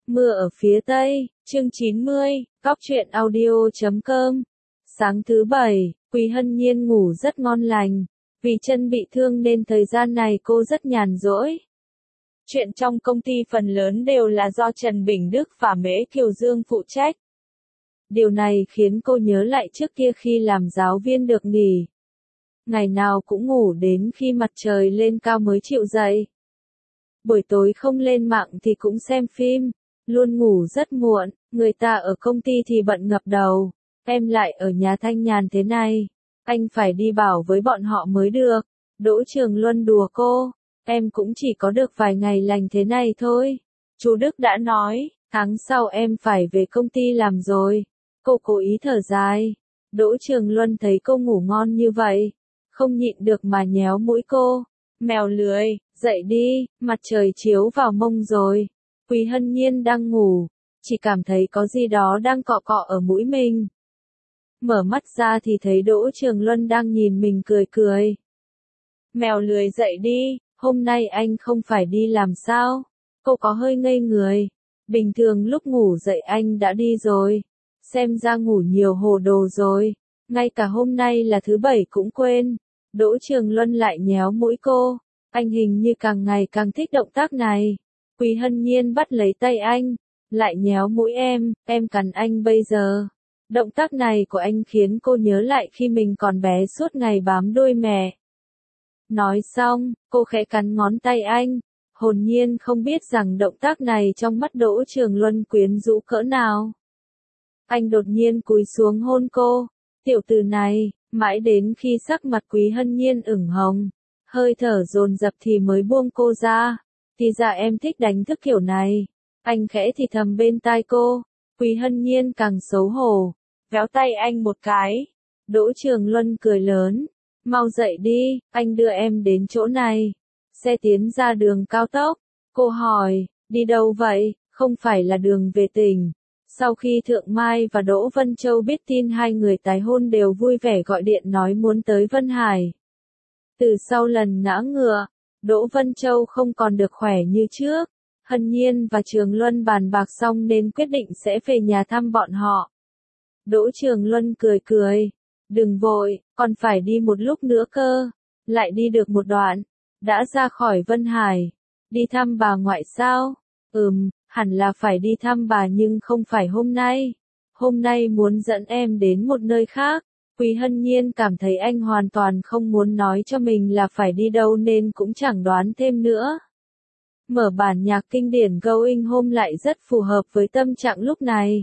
Mưa ở phía Tây, chương 90, Cóc truyện audio.com. Sáng thứ Bảy, Quý Hân Nhiên ngủ rất ngon lành. Vì chân bị thương nên thời gian này cô rất nhàn rỗi. Chuyện trong công ty phần lớn đều là do Trần Bình Đức và Mễ Kiều Dương phụ trách. Điều này khiến cô nhớ lại trước kia khi làm giáo viên được nghỉ. Ngày nào cũng ngủ đến khi mặt trời lên cao mới chịu dậy. Buổi tối không lên mạng thì cũng xem phim, luôn ngủ rất muộn, người ta ở công ty thì bận ngập đầu, em lại ở nhà thanh nhàn thế này, anh phải đi bảo với bọn họ mới được. Đỗ Trường Luân đùa cô, em cũng chỉ có được vài ngày lành thế này thôi. Chú Đức đã nói, tháng sau em phải về công ty làm rồi. Cô cố ý thở dài. Đỗ Trường Luân thấy cô ngủ ngon như vậy, không nhịn được mà nhéo mũi cô. Mèo lười, dậy đi, mặt trời chiếu vào mông rồi. Quý Hân Nhiên đang ngủ, chỉ cảm thấy có gì đó đang cọ cọ ở mũi mình. Mở mắt ra thì thấy Đỗ Trường Luân đang nhìn mình cười cười. Mèo lười dậy đi, hôm nay anh không phải đi làm sao? Cô có hơi ngây người. Bình thường lúc ngủ dậy anh đã đi rồi. Xem ra ngủ nhiều hồ đồ rồi. Ngay cả hôm nay là thứ Bảy cũng quên. Đỗ Trường Luân lại nhéo mũi cô. Anh hình như càng ngày càng thích động tác này. Quý Hân Nhiên bắt lấy tay anh, lại nhéo mũi em cắn anh bây giờ. Động tác này của anh khiến cô nhớ lại khi mình còn bé suốt ngày bám đuôi mẹ. Nói xong, cô khẽ cắn ngón tay anh, hồn nhiên không biết rằng động tác này trong mắt Đỗ Trường Luân quyến rũ cỡ nào. Anh đột nhiên cúi xuống hôn cô, tiểu tử này, mãi đến khi sắc mặt Quý Hân Nhiên ửng hồng, hơi thở dồn dập thì mới buông cô ra. Thì ra em thích đánh thức kiểu này. Anh khẽ thì thầm bên tai cô. Quý Hân Nhiên càng xấu hổ, véo tay anh một cái. Đỗ Trường Luân cười lớn. Mau dậy đi, anh đưa em đến chỗ này. Xe tiến ra đường cao tốc. Cô hỏi, đi đâu vậy? Không phải là đường về tỉnh. Sau khi Thượng Mai và Đỗ Vân Châu biết tin hai người tái hôn đều vui vẻ gọi điện nói muốn tới Vân Hải. Từ sau lần ngã ngựa, Đỗ Vân Châu không còn được khỏe như trước. Hân Nhiên và Trường Luân bàn bạc xong nên quyết định sẽ về nhà thăm bọn họ. Đỗ Trường Luân cười cười. Đừng vội, còn phải đi một lúc nữa cơ. Lại đi được một đoạn. Đã ra khỏi Vân Hải. Đi thăm bà ngoại sao? Hẳn là phải đi thăm bà nhưng không phải hôm nay. Hôm nay muốn dẫn em đến một nơi khác. Quý Hân Nhiên cảm thấy anh hoàn toàn không muốn nói cho mình là phải đi đâu nên cũng chẳng đoán thêm nữa. Mở bản nhạc kinh điển Going Home lại rất phù hợp với tâm trạng lúc này.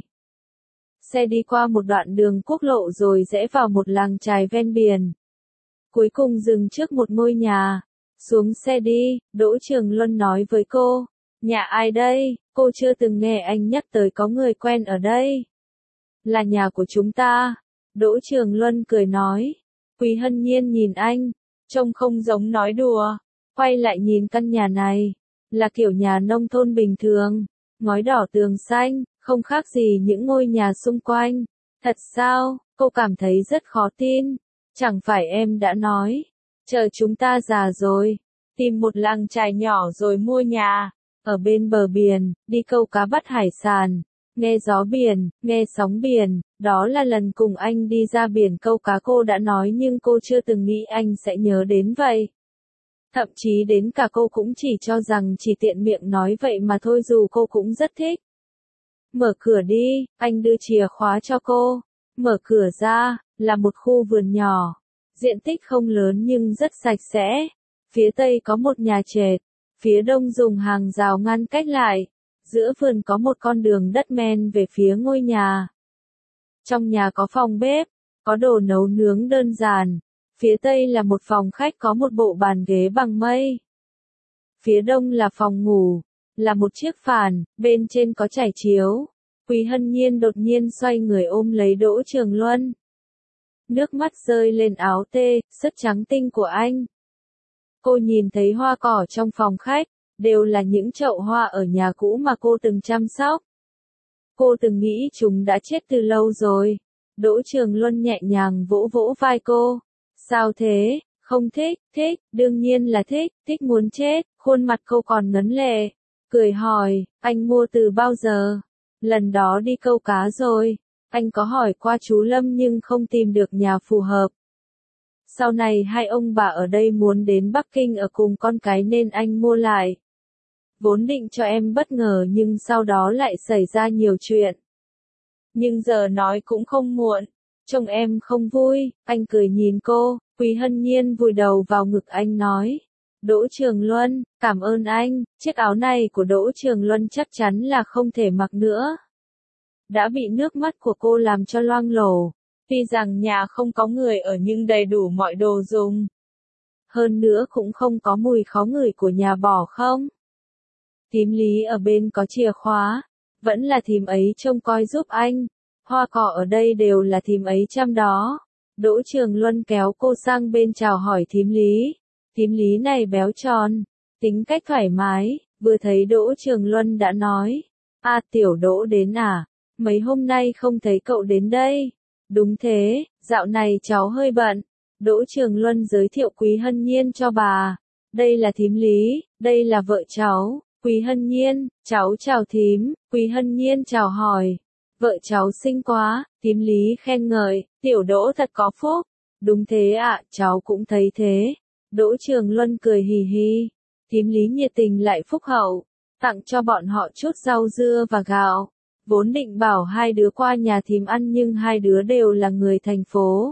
Xe đi qua một đoạn đường quốc lộ rồi rẽ vào một làng chài ven biển. Cuối cùng dừng trước một ngôi nhà. Xuống xe đi, Đỗ Trường Luân nói với cô. Nhà ai đây? Cô chưa từng nghe anh nhắc tới có người quen ở đây. Là nhà của chúng ta. Đỗ Trường Luân cười nói. Quý Hân Nhiên nhìn anh, trông không giống nói đùa. Quay lại nhìn căn nhà này, là kiểu nhà nông thôn bình thường, ngói đỏ tường xanh, không khác gì những ngôi nhà xung quanh. Thật sao? Cô cảm thấy rất khó tin. Chẳng phải em đã nói, chờ chúng ta già rồi, tìm một làng chài nhỏ rồi mua nhà, ở bên bờ biển, đi câu cá bắt hải sản. Nghe gió biển, nghe sóng biển, đó là lần cùng anh đi ra biển câu cá cô đã nói nhưng cô chưa từng nghĩ anh sẽ nhớ đến vậy. Thậm chí đến cả cô cũng chỉ cho rằng chỉ tiện miệng nói vậy mà thôi dù cô cũng rất thích. Mở cửa đi, anh đưa chìa khóa cho cô. Mở cửa ra, là một khu vườn nhỏ. Diện tích không lớn nhưng rất sạch sẽ. Phía tây có một nhà trệt, phía đông dùng hàng rào ngăn cách lại. Giữa vườn có một con đường đất men về phía ngôi nhà. Trong nhà có phòng bếp, có đồ nấu nướng đơn giản. Phía tây là một phòng khách có một bộ bàn ghế bằng mây. Phía đông là phòng ngủ, là một chiếc phản, bên trên có trải chiếu. Quý Hân Nhiên đột nhiên xoay người ôm lấy Đỗ Trường Luân. Nước mắt rơi lên áo tê, sứt trắng tinh của anh. Cô nhìn thấy hoa cỏ trong phòng khách. Đều là những chậu hoa ở nhà cũ mà cô từng chăm sóc. Cô từng nghĩ chúng đã chết từ lâu rồi. Đỗ Trường Luân nhẹ nhàng vỗ vỗ vai cô. Sao thế? Không thích, thích, đương nhiên là thích, thích muốn chết. Khuôn mặt cô còn ngấn lệ. cười hỏi, anh mua từ bao giờ? Lần đó đi câu cá rồi. Anh có hỏi qua chú Lâm nhưng không tìm được nhà phù hợp. Sau này hai ông bà ở đây muốn đến Bắc Kinh ở cùng con cái nên anh mua lại. Vốn định cho em bất ngờ nhưng sau đó lại xảy ra nhiều chuyện. Nhưng giờ nói cũng không muộn. Trông em không vui, anh cười nhìn cô, Quý Hân Nhiên vùi đầu vào ngực anh nói. Đỗ Trường Luân, cảm ơn anh, chiếc áo này của Đỗ Trường Luân chắc chắn là không thể mặc nữa. Đã bị nước mắt của cô làm cho loang lổ. Tuy rằng nhà không có người ở nhưng đầy đủ mọi đồ dùng. Hơn nữa cũng không có mùi khó ngửi của nhà bỏ không. Thím Lý ở bên có chìa khóa, vẫn là thím ấy trông coi giúp anh. Hoa cỏ ở đây đều là thím ấy chăm đó. Đỗ Trường Luân kéo cô sang bên chào hỏi thím Lý. Thím Lý này béo tròn, tính cách thoải mái, vừa thấy Đỗ Trường Luân đã nói. À tiểu Đỗ đến à, mấy hôm nay không thấy cậu đến đây. Đúng thế, dạo này cháu hơi bận. Đỗ Trường Luân giới thiệu Quý Hân Nhiên cho bà. Đây là thím Lý, đây là vợ cháu, Quý Hân Nhiên, cháu chào thím, Quý Hân Nhiên chào hỏi. Vợ cháu xinh quá, thím Lý khen ngợi, tiểu Đỗ thật có phúc. Đúng thế ạ, cháu cũng thấy thế. Đỗ Trường Luân cười hì hì. Thím Lý nhiệt tình lại phúc hậu, tặng cho bọn họ chút rau dưa và gạo. Vốn định bảo hai đứa qua nhà thím ăn nhưng hai đứa đều là người thành phố.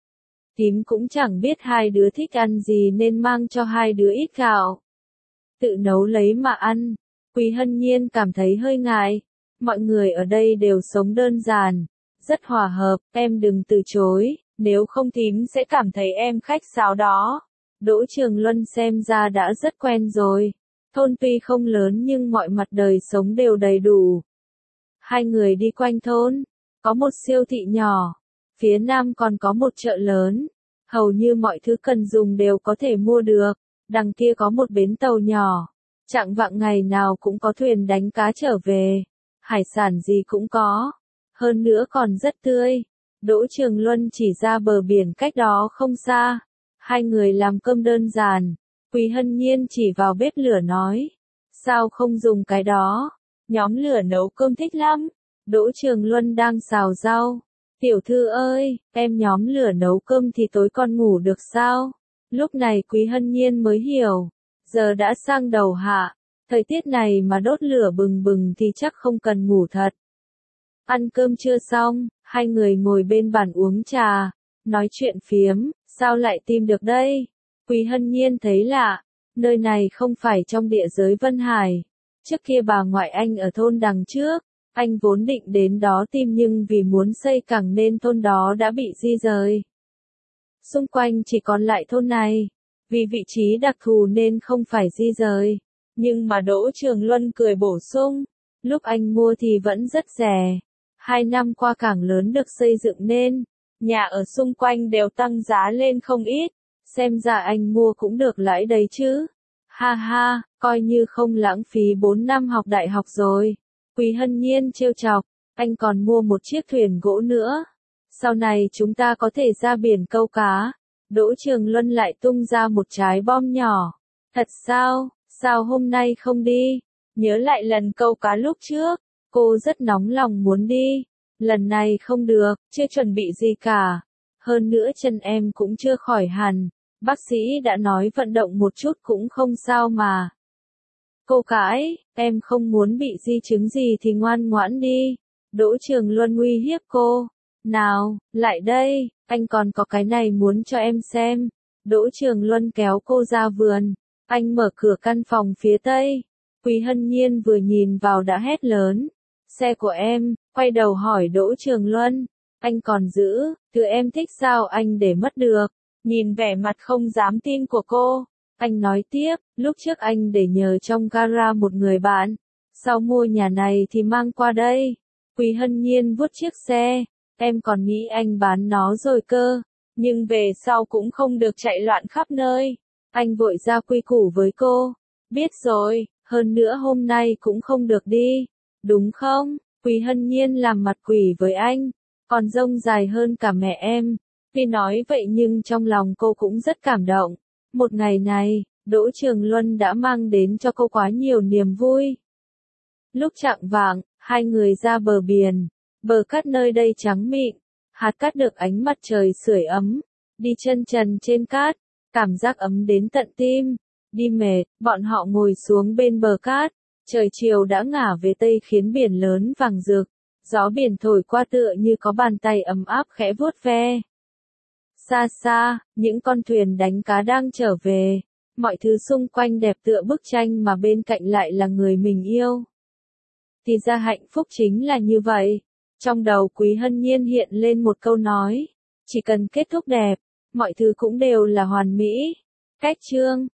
Thím cũng chẳng biết hai đứa thích ăn gì nên mang cho hai đứa ít gạo. Tự nấu lấy mà ăn. Quý Hân Nhiên cảm thấy hơi ngại. Mọi người ở đây đều sống đơn giản, rất hòa hợp, em đừng từ chối, nếu không thím sẽ cảm thấy em khách sáo đó. Đỗ Trường Luân xem ra đã rất quen rồi. Thôn tuy không lớn nhưng mọi mặt đời sống đều đầy đủ. Hai người đi quanh thôn, có một siêu thị nhỏ, phía nam còn có một chợ lớn, hầu như mọi thứ cần dùng đều có thể mua được, đằng kia có một bến tàu nhỏ, chạng vạng ngày nào cũng có thuyền đánh cá trở về, hải sản gì cũng có, hơn nữa còn rất tươi. Đỗ Trường Luân chỉ ra bờ biển cách đó không xa, hai người làm cơm đơn giản, Quý Hân Nhiên chỉ vào bếp lửa nói, sao không dùng cái đó? Nhóm lửa nấu cơm thích lắm. Đỗ Trường Luân đang xào rau. Tiểu thư ơi, em nhóm lửa nấu cơm thì tối con ngủ được sao? Lúc này Quý Hân Nhiên mới hiểu. Giờ đã sang đầu hạ. Thời tiết này mà đốt lửa bừng bừng thì chắc không cần ngủ thật. Ăn cơm chưa xong, hai người ngồi bên bàn uống trà. Nói chuyện phiếm, sao lại tìm được đây? Quý Hân Nhiên thấy lạ. Nơi này không phải trong địa giới Vân Hải. Trước kia bà ngoại anh ở thôn đằng trước, anh vốn định đến đó tìm nhưng vì muốn xây cảng nên thôn đó đã bị di rời. Xung quanh chỉ còn lại thôn này, vì vị trí đặc thù nên không phải di rời. Nhưng mà Đỗ Trường Luân cười bổ sung, lúc anh mua thì vẫn rất rẻ. 2 năm qua cảng lớn được xây dựng nên, nhà ở xung quanh đều tăng giá lên không ít, xem ra anh mua cũng được lãi đấy chứ. Ha ha, coi như không lãng phí 4 năm học đại học rồi. Quý Hân Nhiên trêu chọc, anh còn mua một chiếc thuyền gỗ nữa. Sau này chúng ta có thể ra biển câu cá. Đỗ Trường Luân lại tung ra một trái bom nhỏ. Thật sao, sao hôm nay không đi? Nhớ lại lần câu cá lúc trước, cô rất nóng lòng muốn đi. Lần này không được, chưa chuẩn bị gì cả. Hơn nữa chân em cũng chưa khỏi hẳn. Bác sĩ đã nói vận động một chút cũng không sao mà. Cô cãi, em không muốn bị di chứng gì thì ngoan ngoãn đi. Đỗ Trường Luân uy hiếp cô. Nào, lại đây, anh còn có cái này muốn cho em xem. Đỗ Trường Luân kéo cô ra vườn. Anh mở cửa căn phòng phía tây. Quý Hân Nhiên vừa nhìn vào đã hét lớn. Xe của em, quay đầu hỏi Đỗ Trường Luân. Anh còn giữ, thứ em thích sao anh để mất được. Nhìn vẻ mặt không dám tin của cô, anh nói tiếp, lúc trước anh để nhờ trong gara một người bạn, sau mua nhà này thì mang qua đây. Quý Hân Nhiên vuốt chiếc xe, em còn nghĩ anh bán nó rồi cơ, nhưng về sau cũng không được chạy loạn khắp nơi. Anh vội ra quy củ với cô, biết rồi, hơn nữa hôm nay cũng không được đi, đúng không? Quý Hân Nhiên làm mặt quỷ với anh, còn rông dài hơn cả mẹ em. Tuy nói vậy nhưng trong lòng cô cũng rất cảm động. Một ngày này, Đỗ Trường Luân đã mang đến cho cô quá nhiều niềm vui. Lúc chạng vạng, hai người ra bờ biển. Bờ cát nơi đây trắng mịn, hạt cát được ánh mặt trời sưởi ấm. Đi chân trần trên cát, cảm giác ấm đến tận tim. Đi mệt, bọn họ ngồi xuống bên bờ cát. Trời chiều đã ngả về tây khiến biển lớn vàng rực. Gió biển thổi qua tựa như có bàn tay ấm áp khẽ vuốt ve. Xa xa, những con thuyền đánh cá đang trở về. Mọi thứ xung quanh đẹp tựa bức tranh mà bên cạnh lại là người mình yêu. Thì ra hạnh phúc chính là như vậy. Trong đầu Quý Hân Nhiên hiện lên một câu nói. Chỉ cần kết thúc đẹp, mọi thứ cũng đều là hoàn mỹ. Cách chương